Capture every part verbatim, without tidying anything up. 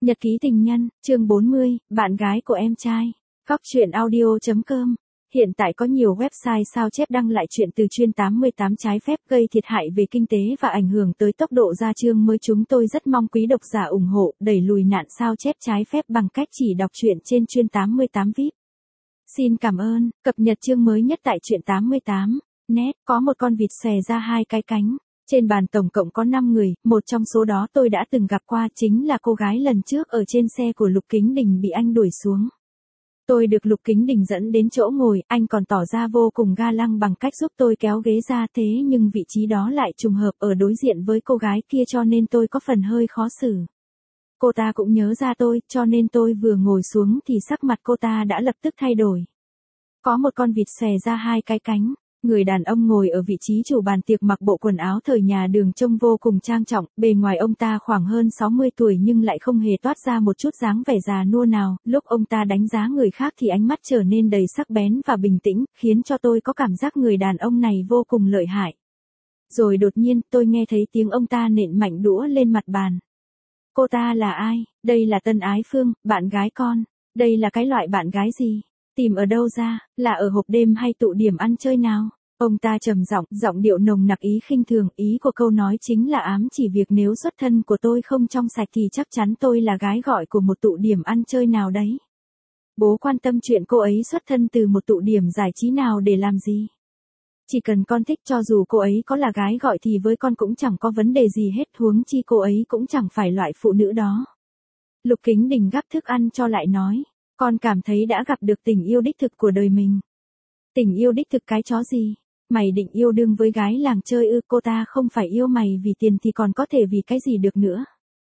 Nhật ký tình nhân, chương bốn mươi, bạn gái của em trai. Góc truyện audio chấm com. Hiện tại có nhiều website sao chép đăng lại chuyện từ chuyên tám mươi tám trái phép gây thiệt hại về kinh tế và ảnh hưởng tới tốc độ ra chương mới. Chúng tôi rất mong quý độc giả ủng hộ đẩy lùi nạn sao chép trái phép bằng cách chỉ đọc truyện trên chuyên tám mươi tám víp. Xin cảm ơn. Cập nhật chương mới nhất tại truyện tám mươi tám. Net, có một con vịt xòe ra hai cái cánh. Trên bàn tổng cộng có năm người, một trong số đó tôi đã từng gặp qua, chính là cô gái lần trước ở trên xe của Lục Kính Đình bị anh đuổi xuống. Tôi được Lục Kính Đình dẫn đến chỗ ngồi, anh còn tỏ ra vô cùng ga lăng bằng cách giúp tôi kéo ghế ra, thế nhưng vị trí đó lại trùng hợp ở đối diện với cô gái kia cho nên tôi có phần hơi khó xử. Cô ta cũng nhớ ra tôi, cho nên tôi vừa ngồi xuống thì sắc mặt cô ta đã lập tức thay đổi. Có một con vịt xòe ra hai cái cánh. Người đàn ông ngồi ở vị trí chủ bàn tiệc mặc bộ quần áo thời nhà Đường trông vô cùng trang trọng, bề ngoài ông ta khoảng hơn sáu mươi tuổi nhưng lại không hề toát ra một chút dáng vẻ già nua nào, lúc ông ta đánh giá người khác thì ánh mắt trở nên đầy sắc bén và bình tĩnh, khiến cho tôi có cảm giác người đàn ông này vô cùng lợi hại. Rồi đột nhiên, tôi nghe thấy tiếng ông ta nện mạnh đũa lên mặt bàn. Cô ta là ai? Đây là Tân Ái Phương, bạn gái con. Đây là cái loại bạn gái gì? Tìm ở đâu ra, là ở hộp đêm hay tụ điểm ăn chơi nào? Ông ta trầm giọng, giọng điệu nồng nặc ý khinh thường, ý của câu nói chính là ám chỉ việc nếu xuất thân của tôi không trong sạch thì chắc chắn tôi là gái gọi của một tụ điểm ăn chơi nào đấy. Bố quan tâm chuyện cô ấy xuất thân từ một tụ điểm giải trí nào để làm gì? Chỉ cần con thích, cho dù cô ấy có là gái gọi thì với con cũng chẳng có vấn đề gì hết, huống chi cô ấy cũng chẳng phải loại phụ nữ đó. Lục Kính Đình gắp thức ăn cho lại nói. Con cảm thấy đã gặp được tình yêu đích thực của đời mình. Tình yêu đích thực cái chó gì? Mày định yêu đương với gái làng chơi ư? Cô ta không phải yêu mày vì tiền thì còn có thể vì cái gì được nữa?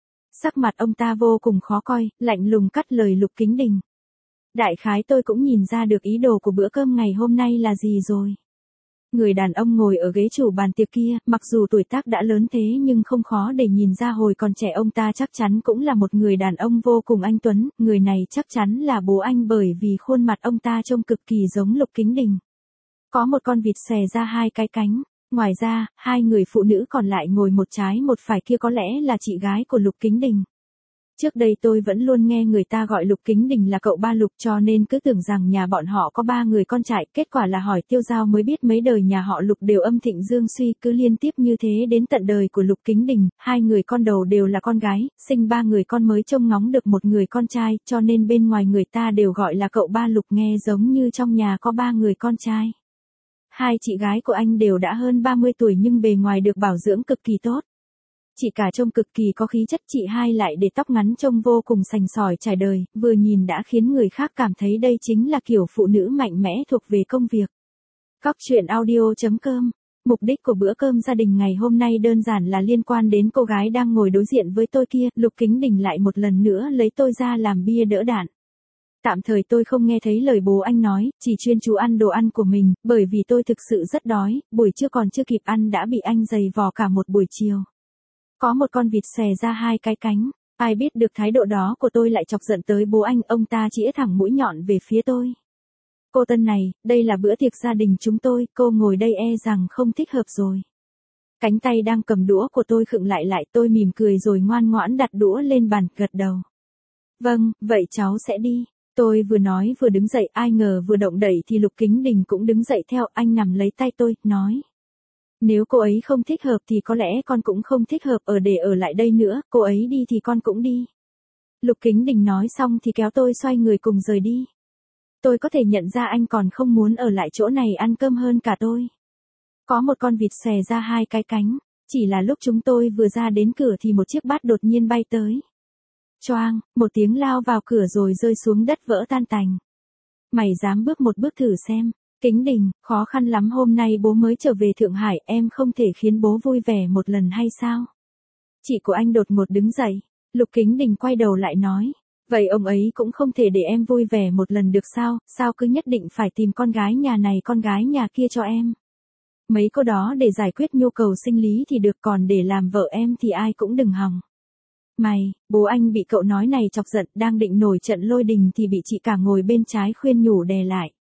Sắc mặt ông ta vô cùng khó coi, lạnh lùng cắt lời Lục Kính Đình. Đại khái tôi cũng nhìn ra được ý đồ của bữa cơm ngày hôm nay là gì rồi. Người đàn ông ngồi ở ghế chủ bàn tiệc kia, mặc dù tuổi tác đã lớn thế nhưng không khó để nhìn ra hồi còn trẻ ông ta chắc chắn cũng là một người đàn ông vô cùng anh tuấn, người này chắc chắn là bố anh bởi vì khuôn mặt ông ta trông cực kỳ giống Lục Kính Đình. Có một con vịt xòe ra hai cái cánh, ngoài ra, hai người phụ nữ còn lại ngồi một trái một phải kia có lẽ là chị gái của Lục Kính Đình. Trước đây tôi vẫn luôn nghe người ta gọi Lục Kính Đình là cậu ba Lục cho nên cứ tưởng rằng nhà bọn họ có ba người con trai, kết quả là hỏi tiêu dao mới biết mấy đời nhà họ Lục đều âm thịnh dương suy, cứ liên tiếp như thế đến tận đời của Lục Kính Đình, hai người con đầu đều là con gái, sinh ba người con mới trông ngóng được một người con trai, cho nên bên ngoài người ta đều gọi là cậu ba Lục, nghe giống như trong nhà có ba người con trai. Hai chị gái của anh đều đã hơn ba mươi tuổi nhưng bề ngoài được bảo dưỡng cực kỳ tốt. Chị cả trông cực kỳ có khí chất, chị hai lại để tóc ngắn trông vô cùng sành sỏi trải đời, vừa nhìn đã khiến người khác cảm thấy đây chính là kiểu phụ nữ mạnh mẽ thuộc về công việc. Góc truyện audio chấm com. Mục đích của bữa cơm gia đình ngày hôm nay đơn giản là liên quan đến cô gái đang ngồi đối diện với tôi kia, Lục Kính Đình lại một lần nữa lấy tôi ra làm bia đỡ đạn. Tạm thời tôi không nghe thấy lời bố anh nói, chỉ chuyên chú ăn đồ ăn của mình, bởi vì tôi thực sự rất đói, buổi trưa còn chưa kịp ăn đã bị anh giày vò cả một buổi chiều. Có một con vịt xòe ra hai cái cánh, ai biết được thái độ đó của tôi lại chọc giận tới bố anh, ông ta chĩa thẳng mũi nhọn về phía tôi. Cô Tân này, đây là bữa tiệc gia đình chúng tôi, cô ngồi đây e rằng không thích hợp rồi. Cánh tay đang cầm đũa của tôi khựng lại lại, tôi mỉm cười rồi ngoan ngoãn đặt đũa lên bàn, gật đầu. Vâng, vậy cháu sẽ đi. Tôi vừa nói vừa đứng dậy, ai ngờ vừa động đẩy thì Lục Kính Đình cũng đứng dậy theo, anh nắm lấy tay tôi, nói. Nếu cô ấy không thích hợp thì có lẽ con cũng không thích hợp ở để ở lại đây nữa, cô ấy đi thì con cũng đi. Lục Kính Đình nói xong thì kéo tôi xoay người cùng rời đi. Tôi có thể nhận ra anh còn không muốn ở lại chỗ này ăn cơm hơn cả tôi. Có một con vịt xòe ra hai cái cánh, chỉ là lúc chúng tôi vừa ra đến cửa thì một chiếc bát đột nhiên bay tới. Choang, một tiếng lao vào cửa rồi rơi xuống đất vỡ tan tành. Mày dám bước một bước thử xem. Kính Đình, khó khăn lắm hôm nay bố mới trở về Thượng Hải, em không thể khiến bố vui vẻ một lần hay sao? Chị của anh đột ngột đứng dậy. Lục Kính Đình quay đầu lại nói. Vậy ông ấy cũng không thể để em vui vẻ một lần được sao? Sao cứ nhất định phải tìm con gái nhà này con gái nhà kia cho em? Mấy cô đó để giải quyết nhu cầu sinh lý thì được, còn để làm vợ em thì ai cũng đừng hòng. Mày, bố anh bị cậu nói này chọc giận, đang định nổi trận lôi đình thì bị chị cả ngồi bên trái khuyên nhủ đè lại.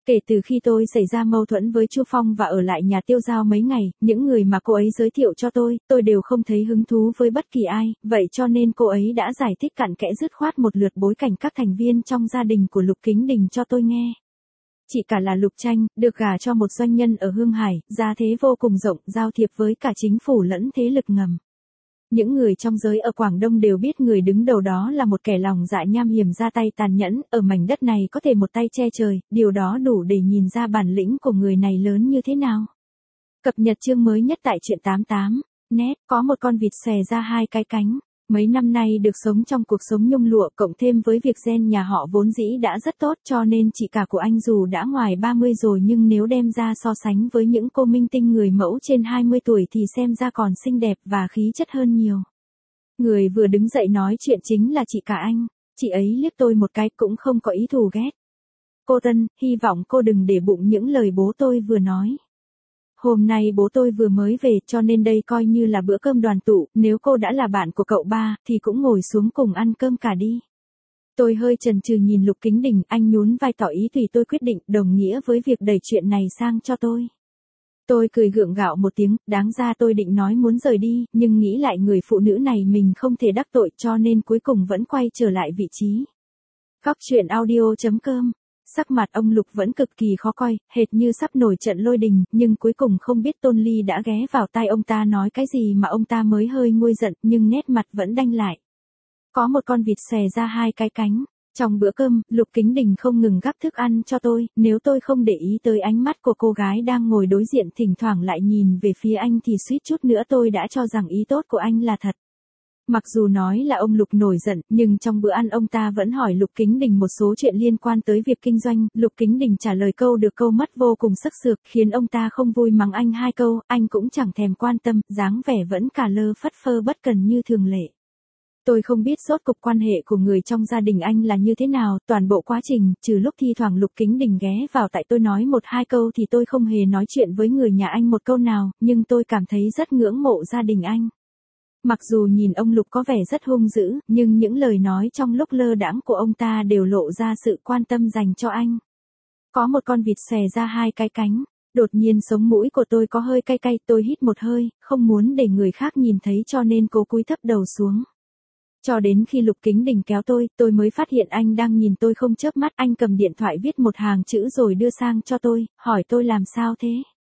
Kể từ khi tôi xảy ra mâu thuẫn với Chu Phong và ở lại nhà Tiêu Giao mấy ngày, những người mà cô ấy giới thiệu cho tôi, tôi đều không thấy hứng thú với bất kỳ ai, vậy cho nên cô ấy đã giải thích cặn kẽ dứt khoát một lượt bối cảnh các thành viên trong gia đình của Lục Kính Đình cho tôi nghe. Chị cả là Lục Tranh, được gả cho một doanh nhân ở Hương Hải, gia thế vô cùng rộng, giao thiệp với cả chính phủ lẫn thế lực ngầm. Những người trong giới ở Quảng Đông đều biết người đứng đầu đó là một kẻ lòng dạ nham hiểm ra tay tàn nhẫn, ở mảnh đất này có thể một tay che trời, điều đó đủ để nhìn ra bản lĩnh của người này lớn như thế nào. Cập nhật chương mới nhất tại truyện tám mươi tám net, có một con vịt xòe ra hai cái cánh. Mấy năm nay được sống trong cuộc sống nhung lụa cộng thêm với việc gen nhà họ vốn dĩ đã rất tốt cho nên chị cả của anh dù đã ngoài ba mươi rồi nhưng nếu đem ra so sánh với những cô minh tinh người mẫu trên hai mươi tuổi thì xem ra còn xinh đẹp và khí chất hơn nhiều. Người vừa đứng dậy nói chuyện chính là chị cả anh, chị ấy liếc tôi một cái cũng không có ý thù ghét. Cô Tân, hy vọng cô đừng để bụng những lời bố tôi vừa nói. Hôm nay bố tôi vừa mới về cho nên đây coi như là bữa cơm đoàn tụ, nếu cô đã là bạn của cậu ba thì cũng ngồi xuống cùng ăn cơm cả đi. Tôi hơi chần chừ nhìn Lục Kính Đình, anh nhún vai tỏ ý tùy tôi quyết định, đồng nghĩa với việc đẩy chuyện này sang cho tôi. Tôi cười gượng gạo một tiếng, đáng ra tôi định nói muốn rời đi, nhưng nghĩ lại người phụ nữ này mình không thể đắc tội cho nên cuối cùng vẫn quay trở lại vị trí. Góc truyện audio chấm com. Sắc mặt ông Lục vẫn cực kỳ khó coi, hệt như sắp nổi trận lôi đình, nhưng cuối cùng không biết Tôn Ly đã ghé vào tai ông ta nói cái gì mà ông ta mới hơi nguôi giận, nhưng nét mặt vẫn đanh lại. Có một con vịt xòe ra hai cái cánh. Trong bữa cơm, Lục Kính Đình không ngừng gắp thức ăn cho tôi, nếu tôi không để ý tới ánh mắt của cô gái đang ngồi đối diện thỉnh thoảng lại nhìn về phía anh thì suýt chút nữa tôi đã cho rằng ý tốt của anh là thật. Mặc dù nói là ông Lục nổi giận, nhưng trong bữa ăn ông ta vẫn hỏi Lục Kính Đình một số chuyện liên quan tới việc kinh doanh, Lục Kính Đình trả lời câu được câu mất vô cùng sắc sược, khiến ông ta không vui mắng anh hai câu, anh cũng chẳng thèm quan tâm, dáng vẻ vẫn cả lơ phất phơ bất cần như thường lệ. Tôi không biết rốt cục quan hệ của người trong gia đình anh là như thế nào, toàn bộ quá trình, trừ lúc thi thoảng Lục Kính Đình ghé vào tại tôi nói một hai câu thì tôi không hề nói chuyện với người nhà anh một câu nào, nhưng tôi cảm thấy rất ngưỡng mộ gia đình anh. Mặc dù nhìn ông Lục có vẻ rất hung dữ, nhưng những lời nói trong lúc lơ đãng của ông ta đều lộ ra sự quan tâm dành cho anh. Có một con vịt xòe ra hai cái cánh, đột nhiên sống mũi của tôi có hơi cay cay, tôi hít một hơi, không muốn để người khác nhìn thấy cho nên cố cúi thấp đầu xuống. Cho đến khi Lục Kính Đình kéo tôi, tôi mới phát hiện anh đang nhìn tôi không chớp mắt, anh cầm điện thoại viết một hàng chữ rồi đưa sang cho tôi, hỏi tôi làm sao thế.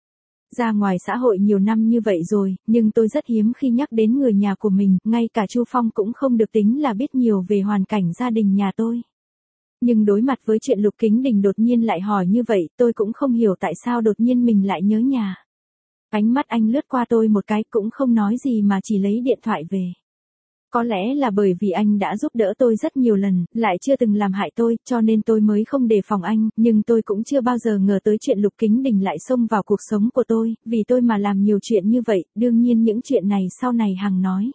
Ra ngoài xã hội nhiều năm như vậy rồi, nhưng tôi rất hiếm khi nhắc đến người nhà của mình, ngay cả Chu Phong cũng không được tính là biết nhiều về hoàn cảnh gia đình nhà tôi. Nhưng đối mặt với chuyện Lục Kính Đình đột nhiên lại hỏi như vậy, tôi cũng không hiểu tại sao đột nhiên mình lại nhớ nhà. Ánh mắt anh lướt qua tôi một cái cũng không nói gì mà chỉ lấy điện thoại về. Có lẽ là bởi vì anh đã giúp đỡ tôi rất nhiều lần, lại chưa từng làm hại tôi, cho nên tôi mới không đề phòng anh, nhưng tôi cũng chưa bao giờ ngờ tới chuyện Lục Kính Đình lại xông vào cuộc sống của tôi, vì tôi mà làm nhiều chuyện như vậy, đương nhiên những chuyện này sau này hằng nói.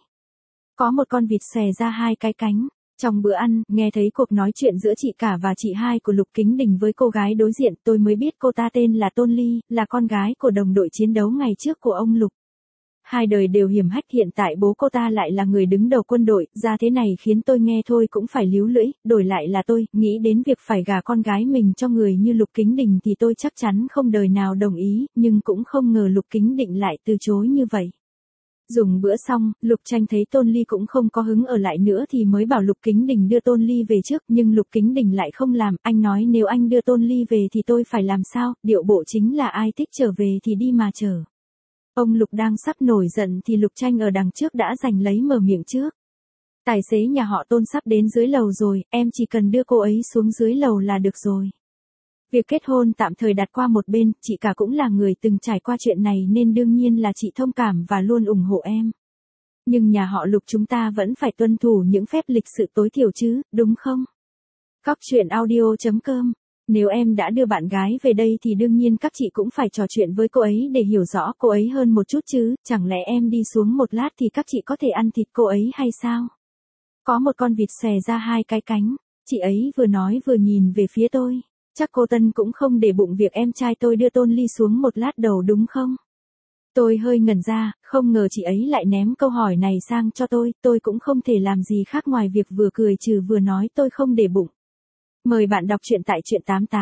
Có một con vịt xòe ra hai cái cánh. Trong bữa ăn, nghe thấy cuộc nói chuyện giữa chị cả và chị hai của Lục Kính Đình với cô gái đối diện, tôi mới biết cô ta tên là Tôn Ly, là con gái của đồng đội chiến đấu ngày trước của ông Lục. Hai đời đều hiểm hách, hiện tại bố cô ta lại là người đứng đầu quân đội, ra thế này khiến tôi nghe thôi cũng phải líu lưỡi, đổi lại là tôi, nghĩ đến việc phải gả con gái mình cho người như Lục Kính Đình thì tôi chắc chắn không đời nào đồng ý, nhưng cũng không ngờ Lục Kính Đình lại từ chối như vậy. Dùng bữa xong, Lục Tranh thấy Tôn Ly cũng không có hứng ở lại nữa thì mới bảo Lục Kính Đình đưa Tôn Ly về trước, nhưng Lục Kính Đình lại không làm, anh nói nếu anh đưa Tôn Ly về thì tôi phải làm sao, điệu bộ chính là ai thích trở về thì đi mà chờ. Ông Lục đang sắp nổi giận thì Lục Tranh ở đằng trước đã giành lấy mở miệng trước. Tài xế nhà họ Tôn sắp đến dưới lầu rồi, em chỉ cần đưa cô ấy xuống dưới lầu là được rồi. Việc kết hôn tạm thời đặt qua một bên, chị cả cũng là người từng trải qua chuyện này nên đương nhiên là chị thông cảm và luôn ủng hộ em. Nhưng nhà họ Lục chúng ta vẫn phải tuân thủ những phép lịch sự tối thiểu chứ, đúng không? Góc truyện audio chấm com. Nếu em đã đưa bạn gái về đây thì đương nhiên các chị cũng phải trò chuyện với cô ấy để hiểu rõ cô ấy hơn một chút chứ, chẳng lẽ em đi xuống một lát thì các chị có thể ăn thịt cô ấy hay sao? Có một con vịt xòe ra hai cái cánh, chị ấy vừa nói vừa nhìn về phía tôi, chắc cô Tân cũng không để bụng việc em trai tôi đưa Tôn Ly xuống một lát đầu đúng không? Tôi hơi ngẩn ra, không ngờ chị ấy lại ném câu hỏi này sang cho tôi, tôi cũng không thể làm gì khác ngoài việc vừa cười trừ vừa nói tôi không để bụng. Mời bạn đọc truyện tại truyện tám mươi tám.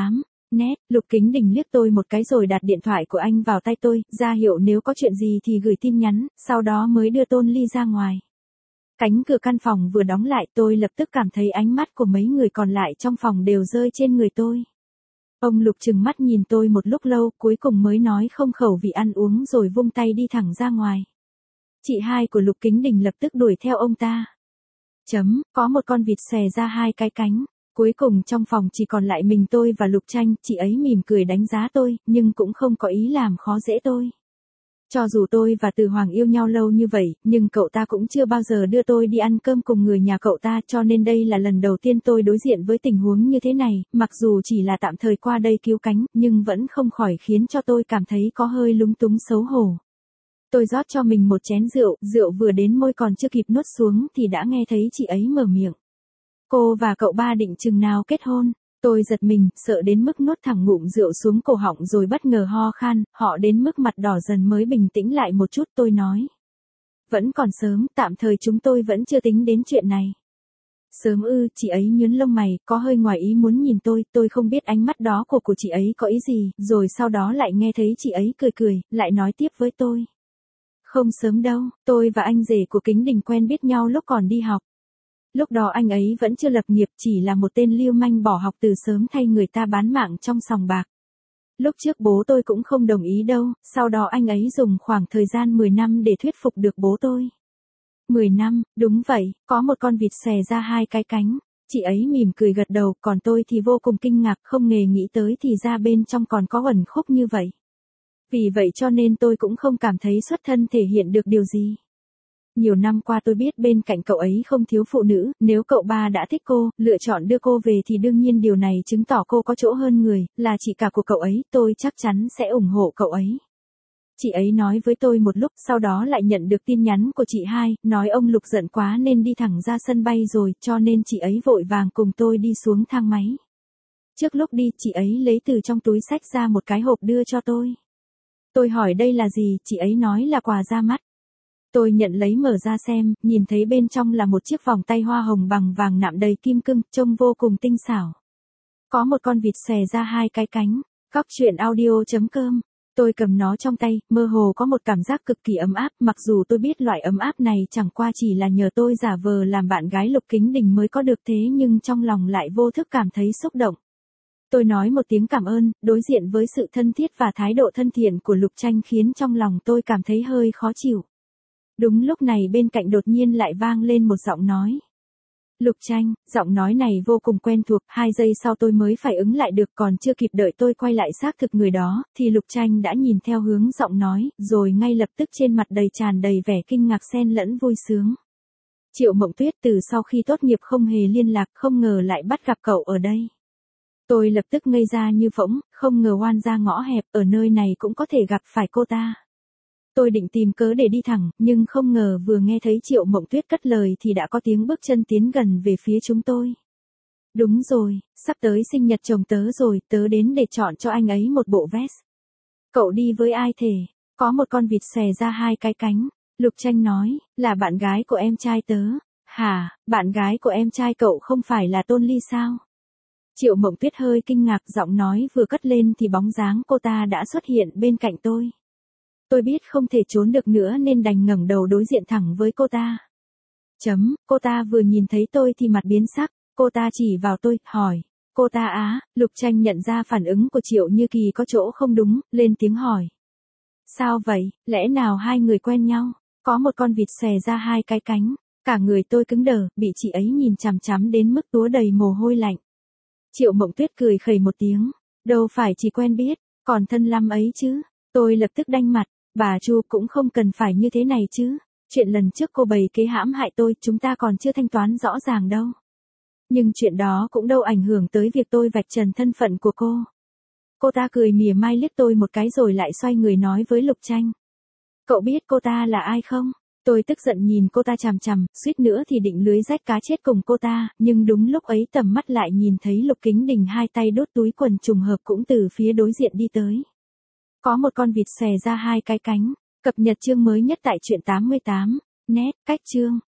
Nét, Lục Kính Đình liếc tôi một cái rồi đặt điện thoại của anh vào tay tôi, ra hiệu nếu có chuyện gì thì gửi tin nhắn, sau đó mới đưa Tôn Ly ra ngoài. Cánh cửa căn phòng vừa đóng lại, tôi lập tức cảm thấy ánh mắt của mấy người còn lại trong phòng đều rơi trên người tôi. Ông Lục trừng mắt nhìn tôi một lúc lâu, cuối cùng mới nói không khẩu vị ăn uống rồi vung tay đi thẳng ra ngoài. Chị hai của Lục Kính Đình lập tức đuổi theo ông ta. Chấm, có một con vịt xòe ra hai cái cánh. Cuối cùng trong phòng chỉ còn lại mình tôi và Lục Tranh, chị ấy mỉm cười đánh giá tôi, nhưng cũng không có ý làm khó dễ tôi. Cho dù tôi và Từ Hoàng yêu nhau lâu như vậy, nhưng cậu ta cũng chưa bao giờ đưa tôi đi ăn cơm cùng người nhà cậu ta, cho nên đây là lần đầu tiên tôi đối diện với tình huống như thế này, mặc dù chỉ là tạm thời qua đây cứu cánh, nhưng vẫn không khỏi khiến cho tôi cảm thấy có hơi lúng túng xấu hổ. Tôi rót cho mình một chén rượu, rượu vừa đến môi còn chưa kịp nuốt xuống thì đã nghe thấy chị ấy mở miệng. Cô và cậu ba định chừng nào kết hôn? Tôi giật mình, sợ đến mức nuốt thẳng ngụm rượu xuống cổ họng rồi bất ngờ ho khan, họ đến mức mặt đỏ dần mới bình tĩnh lại một chút. Tôi nói. Vẫn còn sớm, tạm thời chúng tôi vẫn chưa tính đến chuyện này. Sớm ư, chị ấy nhướng lông mày, có hơi ngoài ý muốn nhìn tôi, tôi không biết ánh mắt đó của của chị ấy có ý gì, rồi sau đó lại nghe thấy chị ấy cười cười, lại nói tiếp với tôi. Không sớm đâu, tôi và anh rể của Kính Đình quen biết nhau lúc còn đi học. Lúc đó anh ấy vẫn chưa lập nghiệp, chỉ là một tên lưu manh bỏ học từ sớm thay người ta bán mạng trong sòng bạc. Lúc trước bố tôi cũng không đồng ý đâu, sau đó anh ấy dùng khoảng thời gian mười năm để thuyết phục được bố tôi. mười năm, đúng vậy, có một con vịt xòe ra hai cái cánh. Chị ấy mỉm cười gật đầu, còn tôi thì vô cùng kinh ngạc, không hề nghĩ tới thì ra bên trong còn có uẩn khúc như vậy. Vì vậy cho nên tôi cũng không cảm thấy xuất thân thể hiện được điều gì. Nhiều năm qua tôi biết bên cạnh cậu ấy không thiếu phụ nữ, nếu cậu ba đã thích cô, lựa chọn đưa cô về thì đương nhiên điều này chứng tỏ cô có chỗ hơn người, là chị cả của cậu ấy, tôi chắc chắn sẽ ủng hộ cậu ấy. Chị ấy nói với tôi một lúc, sau đó lại nhận được tin nhắn của chị hai, nói ông Lục giận quá nên đi thẳng ra sân bay rồi, cho nên chị ấy vội vàng cùng tôi đi xuống thang máy. Trước lúc đi, chị ấy lấy từ trong túi xách ra một cái hộp đưa cho tôi. Tôi hỏi đây là gì, chị ấy nói là quà ra mắt. Tôi nhận lấy mở ra xem, nhìn thấy bên trong là một chiếc vòng tay hoa hồng bằng vàng nạm đầy kim cương, trông vô cùng tinh xảo. Có một con vịt xòe ra hai cái cánh. Góc truyện audio chấm com. Tôi cầm nó trong tay, mơ hồ có một cảm giác cực kỳ ấm áp, mặc dù tôi biết loại ấm áp này chẳng qua chỉ là nhờ tôi giả vờ làm bạn gái Lục Kính Đình mới có được thế, nhưng trong lòng lại vô thức cảm thấy xúc động. Tôi nói một tiếng cảm ơn, đối diện với sự thân thiết và thái độ thân thiện của Lục Tranh khiến trong lòng tôi cảm thấy hơi khó chịu. Đúng lúc này bên cạnh đột nhiên lại vang lên một giọng nói. Lục Tranh, giọng nói này vô cùng quen thuộc, hai giây sau tôi mới phải ứng lại được, còn chưa kịp đợi tôi quay lại xác thực người đó, thì Lục Tranh đã nhìn theo hướng giọng nói, rồi ngay lập tức trên mặt đầy tràn đầy vẻ kinh ngạc xen lẫn vui sướng. Triệu Mộng Tuyết, từ sau khi tốt nghiệp không hề liên lạc, không ngờ lại bắt gặp cậu ở đây. Tôi lập tức ngây ra như phỗng, không ngờ oan ra ngõ hẹp, ở nơi này cũng có thể gặp phải cô ta. Tôi định tìm cớ để đi thẳng, nhưng không ngờ vừa nghe thấy Triệu Mộng Tuyết cất lời thì đã có tiếng bước chân tiến gần về phía chúng tôi. Đúng rồi, sắp tới sinh nhật chồng tớ rồi, tớ đến để chọn cho anh ấy một bộ vest. Cậu đi với ai thế? Có một con vịt xòe ra hai cái cánh. Lục Tranh nói, là bạn gái của em trai tớ. Hả, bạn gái của em trai cậu không phải là Tôn Ly sao? Triệu Mộng Tuyết hơi kinh ngạc, giọng nói vừa cất lên thì bóng dáng cô ta đã xuất hiện bên cạnh tôi. Tôi biết không thể trốn được nữa nên đành ngẩng đầu đối diện thẳng với cô ta. Chấm, cô ta vừa nhìn thấy tôi thì mặt biến sắc, cô ta chỉ vào tôi, hỏi. Cô ta á, Lục Tranh nhận ra phản ứng của Triệu Như Kỳ có chỗ không đúng, lên tiếng hỏi. Sao vậy, lẽ nào hai người quen nhau? Có một con vịt xòe ra hai cái cánh, cả người tôi cứng đờ, bị chị ấy nhìn chằm chằm đến mức túa đầy mồ hôi lạnh. Triệu Mộng Tuyết cười khẩy một tiếng, đâu phải chỉ quen biết, còn thân lắm ấy chứ. Tôi lập tức đanh mặt. Bà Chu cũng không cần phải như thế này chứ. Chuyện lần trước cô bày kế hãm hại tôi, chúng ta còn chưa thanh toán rõ ràng đâu. Nhưng chuyện đó cũng đâu ảnh hưởng tới việc tôi vạch trần thân phận của cô. Cô ta cười mỉa mai liếc tôi một cái rồi lại xoay người nói với Lục Tranh. Cậu biết cô ta là ai không? Tôi tức giận nhìn cô ta chằm chằm, suýt nữa thì định lưới rách cá chết cùng cô ta, nhưng đúng lúc ấy tầm mắt lại nhìn thấy Lục Kính Đình hai tay đút túi quần trùng hợp cũng từ phía đối diện đi tới. Có một con vịt xòe ra hai cái cánh. Cập nhật chương mới nhất tại truyện tám mươi tám. Net, cách chương.